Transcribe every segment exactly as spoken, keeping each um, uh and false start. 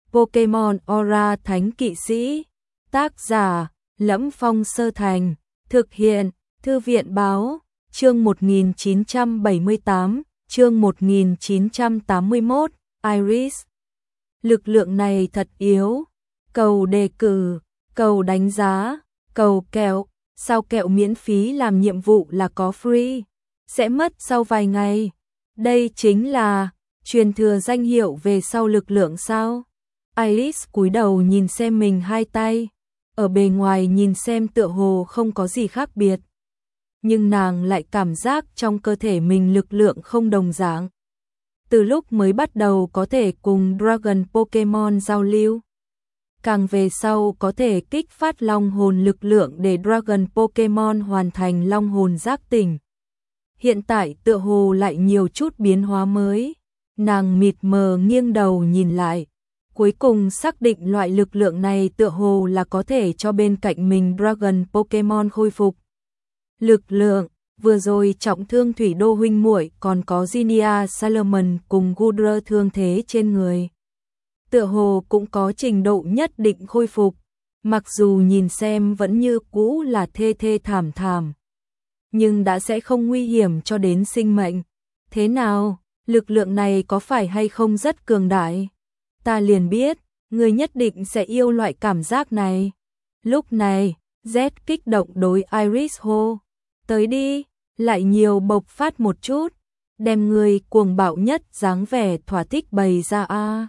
Pokemon Aura Thánh Kỵ Sĩ. Tác giả: Lẫm Phong Sơ Thành. Thực hiện: Thư viện Báo. Chương một nghìn chín trăm bảy mươi tám, chương một nghìn chín trăm tám mươi mốt, Iris. Lực lượng này thật yếu. Cầu đề cử, cầu đánh giá, cầu kẹo. Sao kẹo miễn phí làm nhiệm vụ là có free? Sẽ mất sau vài ngày. Đây chính là truyền thừa danh hiệu về sau lực lượng sao? Iris cúi đầu nhìn xem mình hai tay. Ở bề ngoài nhìn xem tựa hồ không có gì khác biệt. Nhưng nàng lại cảm giác trong cơ thể mình lực lượng không đồng dạng. Từ lúc mới bắt đầu có thể cùng Dragon Pokemon giao lưu, càng về sau có thể kích phát long hồn lực lượng để Dragon Pokemon hoàn thành long hồn giác tỉnh. Hiện tại tựa hồ lại nhiều chút biến hóa mới. Nàng mịt mờ nghiêng đầu nhìn lại, cuối cùng xác định loại lực lượng này tựa hồ là có thể cho bên cạnh mình Dragon Pokemon khôi phục lực lượng. Vừa rồi trọng thương Thủy Đô huynh muội còn có Zinnia Salomon cùng Gudra thương thế trên người, tựa hồ cũng có trình độ nhất định khôi phục, mặc dù nhìn xem vẫn như cũ là thê thê thảm thảm, nhưng đã sẽ không nguy hiểm cho đến sinh mệnh. Thế nào, lực lượng này có phải hay không rất cường đại? Ta liền biết, người nhất định sẽ yêu loại cảm giác này. Lúc này, Z kích động đối Iris hô, tới đi, lại nhiều bộc phát một chút, đem người cuồng bạo nhất dáng vẻ thỏa thích bày ra a.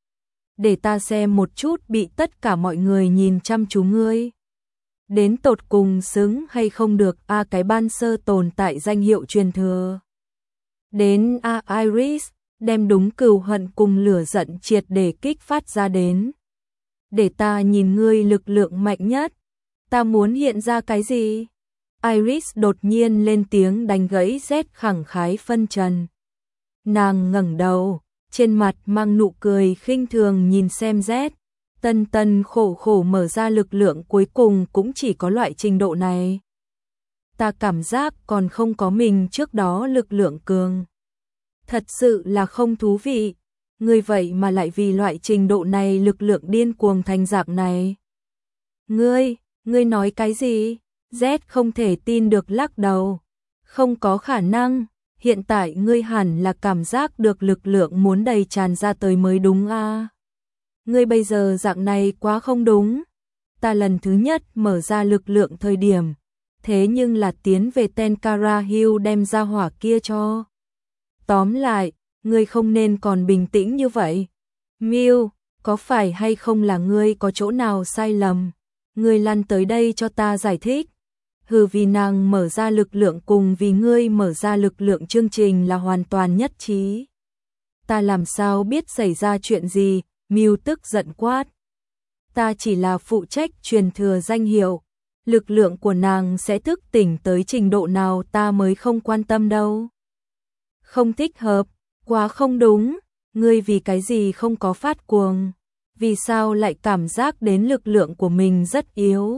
Để ta xem một chút bị tất cả mọi người nhìn chăm chú ngươi. Đến tột cùng xứng hay không được a cái ban sơ tồn tại danh hiệu truyền thừa. Đến a Iris, đem đúng cừu hận cùng lửa giận triệt để kích phát ra đến. Để ta nhìn ngươi lực lượng mạnh nhất. Ta muốn hiện ra cái gì? Iris đột nhiên lên tiếng đánh gãy Z khẳng khái phân trần. Nàng ngẩng đầu, trên mặt mang nụ cười khinh thường nhìn xem Z. Tân tân khổ khổ mở ra lực lượng cuối cùng cũng chỉ có loại trình độ này. Ta cảm giác còn không có mình trước đó lực lượng cường. Thật sự là không thú vị. Ngươi vậy mà lại vì loại trình độ này lực lượng điên cuồng thành dạng này. Ngươi, ngươi nói cái gì? Z không thể tin được lắc đầu. Không có khả năng, hiện tại ngươi hẳn là cảm giác được lực lượng muốn đầy tràn ra tới mới đúng a. À? Ngươi bây giờ dạng này quá không đúng. Ta lần thứ nhất mở ra lực lượng thời điểm, thế nhưng là tiến về Tenkara Hill đem ra hỏa kia cho. Tóm lại, ngươi không nên còn bình tĩnh như vậy. Mew, có phải hay không là ngươi có chỗ nào sai lầm? Ngươi lăn tới đây cho ta giải thích. Hừ, vì nàng mở ra lực lượng cùng vì ngươi mở ra lực lượng chương trình là hoàn toàn nhất trí. Ta làm sao biết xảy ra chuyện gì? Mew tức giận quát. Ta chỉ là phụ trách truyền thừa danh hiệu. Lực lượng của nàng sẽ thức tỉnh tới trình độ nào ta mới không quan tâm đâu. Không thích hợp, quá không đúng. Ngươi vì cái gì không có phát cuồng? Vì sao lại cảm giác đến lực lượng của mình rất yếu?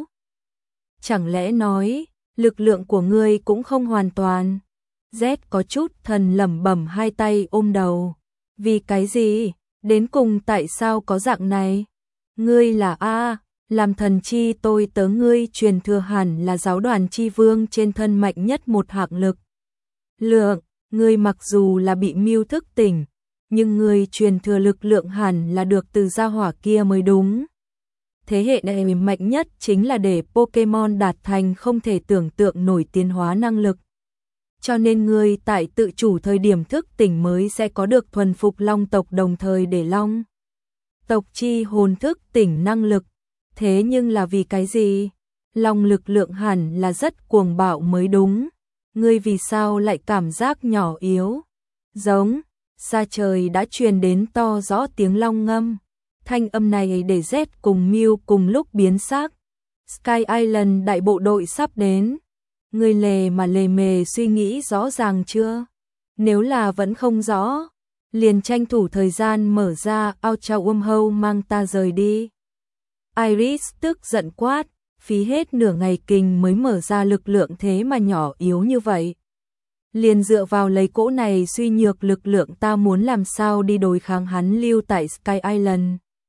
Chẳng lẽ nói, lực lượng của ngươi cũng không hoàn toàn? Z có chút thần lẩm bẩm hai tay ôm đầu. Vì cái gì? Đến cùng tại sao có dạng này? Ngươi là A, làm thần chi tôi tớ ngươi truyền thừa hẳn là giáo đoàn chi vương trên thân mạnh nhất một hạng lực lượng. Ngươi mặc dù là bị Mew thức tỉnh, nhưng ngươi truyền thừa lực lượng hẳn là được từ gia hỏa kia mới đúng. Thế hệ này mạnh nhất chính là để Pokemon đạt thành không thể tưởng tượng nổi tiến hóa năng lực. Cho nên ngươi tại tự chủ thời điểm thức tỉnh mới sẽ có được thuần phục long tộc đồng thời để long tộc chi hồn thức tỉnh năng lực. Thế nhưng là vì cái gì? Long lực lượng hẳn là rất cuồng bạo mới đúng. Ngươi vì sao lại cảm giác nhỏ yếu? Giống, xa trời đã truyền đến to rõ tiếng long ngâm. Thanh âm này để Z cùng Mew cùng lúc biến sắc. Sky Island đại bộ đội sắp đến. Ngươi lề mà lề mề suy nghĩ rõ ràng chưa? Nếu là vẫn không rõ, liền tranh thủ thời gian mở ra Ultra Wormhole mang ta rời đi. Iris tức giận quát, phí hết nửa ngày kinh mới mở ra lực lượng thế mà nhỏ yếu như vậy. Liền dựa vào lấy cỗ này suy nhược lực lượng ta muốn làm sao đi đối kháng hắn lưu tại Sky Island.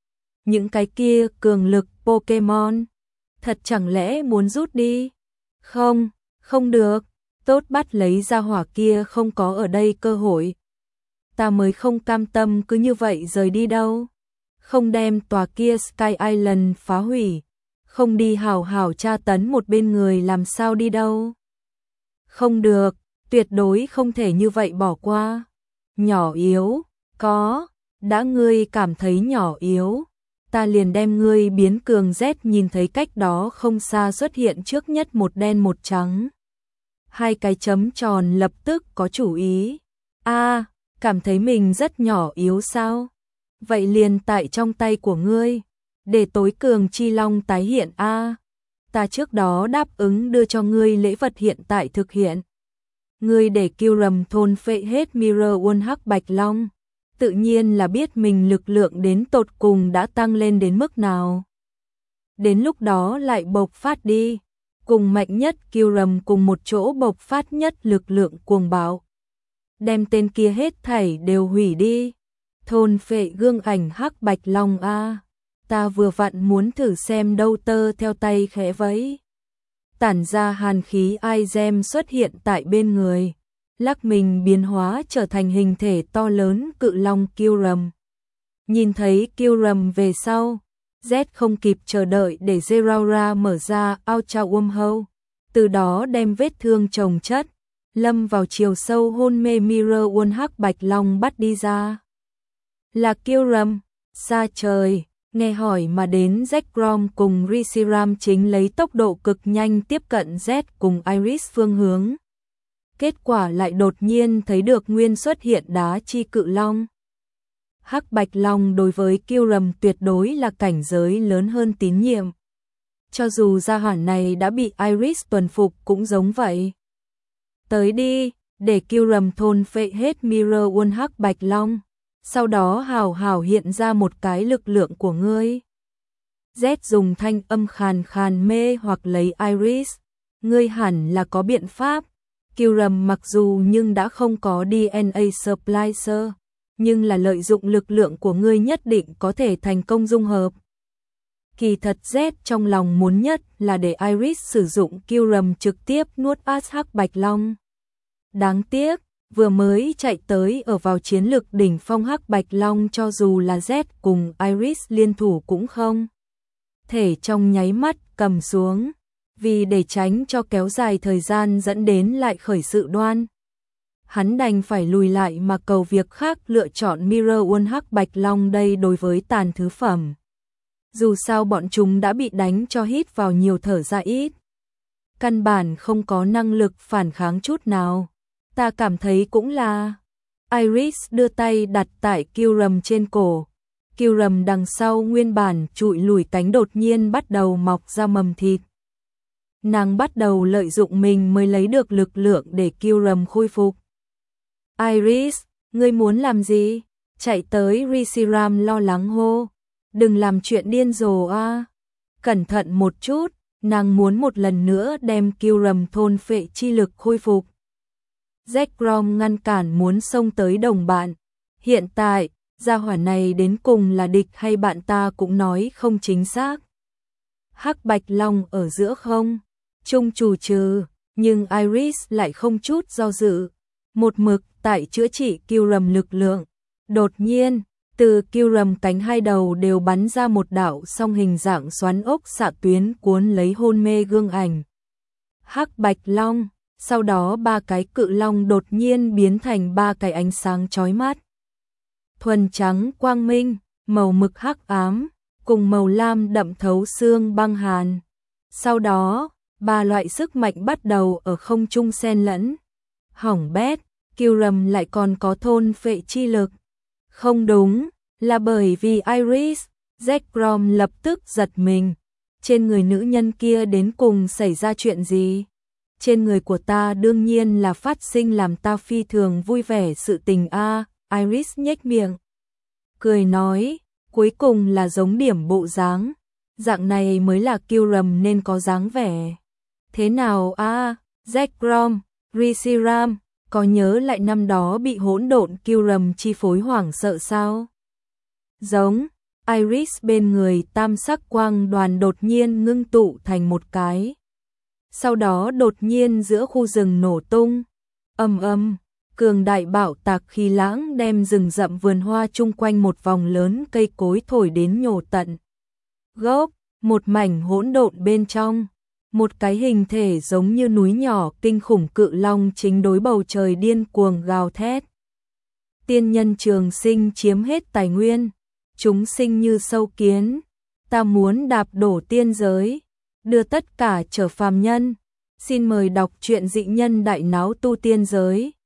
những cái kia cường lực Pokemon, thật chẳng lẽ muốn rút đi? Không, không được, tốt bắt lấy ra hỏa kia không có ở đây cơ hội. Ta mới không cam tâm cứ như vậy rời đi đâu. Không đem tòa kia Sky Island phá hủy, không đi hào hào tra tấn một bên người làm sao đi đâu. Không được, tuyệt đối không thể như vậy bỏ qua. Nhỏ yếu, có, đã ngươi cảm thấy nhỏ yếu, ta liền đem ngươi biến cường. Z nhìn thấy cách đó không xa xuất hiện trước nhất một đen một trắng. Hai cái chấm tròn lập tức có chủ ý. A, cảm thấy mình rất nhỏ yếu sao? Vậy liền tại trong tay của ngươi, để tối cường chi long tái hiện a. Ta trước đó đáp ứng đưa cho ngươi lễ vật hiện tại thực hiện. Ngươi để Kyurem thôn phệ hết Mirror World hắc bạch long, tự nhiên là biết mình lực lượng đến tột cùng đã tăng lên đến mức nào. Đến lúc đó lại bộc phát đi, cùng mạnh nhất Kyurem cùng một chỗ bộc phát nhất lực lượng cuồng bạo. Đem tên kia hết thảy đều hủy đi. Thôn phệ gương ảnh hắc bạch long a, ta vừa vặn muốn thử xem đâu. Tơ theo tay khẽ vẫy, tản ra hàn khí ai gem xuất hiện tại bên người, lắc mình biến hóa trở thành hình thể to lớn cự long Kyurem. Nhìn thấy Kyurem về sau, Z không kịp chờ đợi để Zeraora mở ra Ultra Wormhole, từ đó đem vết thương chồng chất, lâm vào chiều sâu hôn mê Mirror World hắc bạch long bắt đi ra. Là Kyurem, xa trời, nghe hỏi mà đến. Zekrom cùng Reshiram chính lấy tốc độ cực nhanh tiếp cận Z cùng Iris phương hướng. Kết quả lại đột nhiên thấy được nguyên xuất hiện đá chi cự long. Hắc bạch long đối với Kyurem tuyệt đối là cảnh giới lớn hơn tín nhiệm. Cho dù gia hỏa này đã bị Iris tuần phục cũng giống vậy. Tới đi, để Kyurem thôn phệ hết Mirror World hắc bạch long. Sau đó hào hào hiện ra một cái lực lượng của ngươi. Z dùng thanh âm khàn khàn mê hoặc lấy Iris. Ngươi hẳn là có biện pháp. Kyurem mặc dù nhưng đã không có đê en a splicer, nhưng là lợi dụng lực lượng của ngươi nhất định có thể thành công dung hợp. Kỳ thật Z trong lòng muốn nhất là để Iris sử dụng Kyurem trực tiếp nuốt át hắc bạch long. Đáng tiếc, vừa mới chạy tới ở vào chiến lực đỉnh phong hắc bạch long cho dù là Z cùng Iris liên thủ cũng không thể trong nháy mắt cầm xuống, vì để tránh cho kéo dài thời gian dẫn đến lại khởi sự đoan. Hắn đành phải lùi lại mà cầu việc khác, lựa chọn Mirror World hắc bạch long. Đây đối với tàn thứ phẩm, dù sao bọn chúng đã bị đánh cho hít vào nhiều thở ra ít, căn bản không có năng lực phản kháng chút nào. Ta cảm thấy cũng là. Iris đưa tay đặt tại Kyurem trên cổ. Kyurem đằng sau nguyên bản trụi lùi cánh đột nhiên bắt đầu mọc ra mầm thịt. Nàng bắt đầu lợi dụng mình mới lấy được lực lượng để Kyurem khôi phục. Iris, ngươi muốn làm gì? Chạy tới Reshiram lo lắng hô. Đừng làm chuyện điên rồ a. Cẩn thận một chút, nàng muốn một lần nữa đem Kyurem thôn phệ chi lực khôi phục. Zekrom ngăn cản muốn xông tới đồng bạn. Hiện tại, gia hỏa này đến cùng là địch hay bạn ta cũng nói không chính xác. Hắc bạch long ở giữa không chung chủ trừ, nhưng Iris lại không chút do dự, một mực tại chữa trị Kyurem lực lượng. Đột nhiên, từ Kyurem cánh hai đầu đều bắn ra một đạo song hình dạng xoắn ốc xạ tuyến cuốn lấy hôn mê gương ảnh hắc bạch long. Sau đó ba cái cự long đột nhiên biến thành ba cái ánh sáng chói mắt. Thuần trắng quang minh, màu mực hắc ám, cùng màu lam đậm thấu xương băng hàn. Sau đó, ba loại sức mạnh bắt đầu ở không trung xen lẫn. Hỏng bét, Kyurem lại còn có thôn phệ chi lực. Không đúng, là bởi vì Iris. Zekrom lập tức giật mình. Trên người nữ nhân kia đến cùng xảy ra chuyện gì? Trên người của ta đương nhiên là phát sinh làm ta phi thường vui vẻ sự tình a. Iris nhếch miệng, cười nói, cuối cùng là giống điểm bộ dáng. Dạng này mới là Kyurem nên có dáng vẻ. Thế nào a? Zekrom, Reshiram, có nhớ lại năm đó bị hỗn độn Kyurem chi phối hoảng sợ sao? Giống, Iris bên người tam sắc quang đoàn đột nhiên ngưng tụ thành một cái. Sau đó đột nhiên giữa khu rừng nổ tung, ầm ầm, cường đại bạo tạc khí lãng đem rừng rậm vườn hoa chung quanh một vòng lớn cây cối thổi đến nhổ tận gốc, một mảnh hỗn độn bên trong, một cái hình thể giống như núi nhỏ kinh khủng cự long chính đối bầu trời điên cuồng gào thét. Tiên nhân trường sinh chiếm hết tài nguyên, chúng sinh như sâu kiến, ta muốn đạp đổ tiên giới, đưa tất cả trở phàm nhân. Xin mời đọc truyện Dị Nhân Đại Náo Tu Tiên Giới.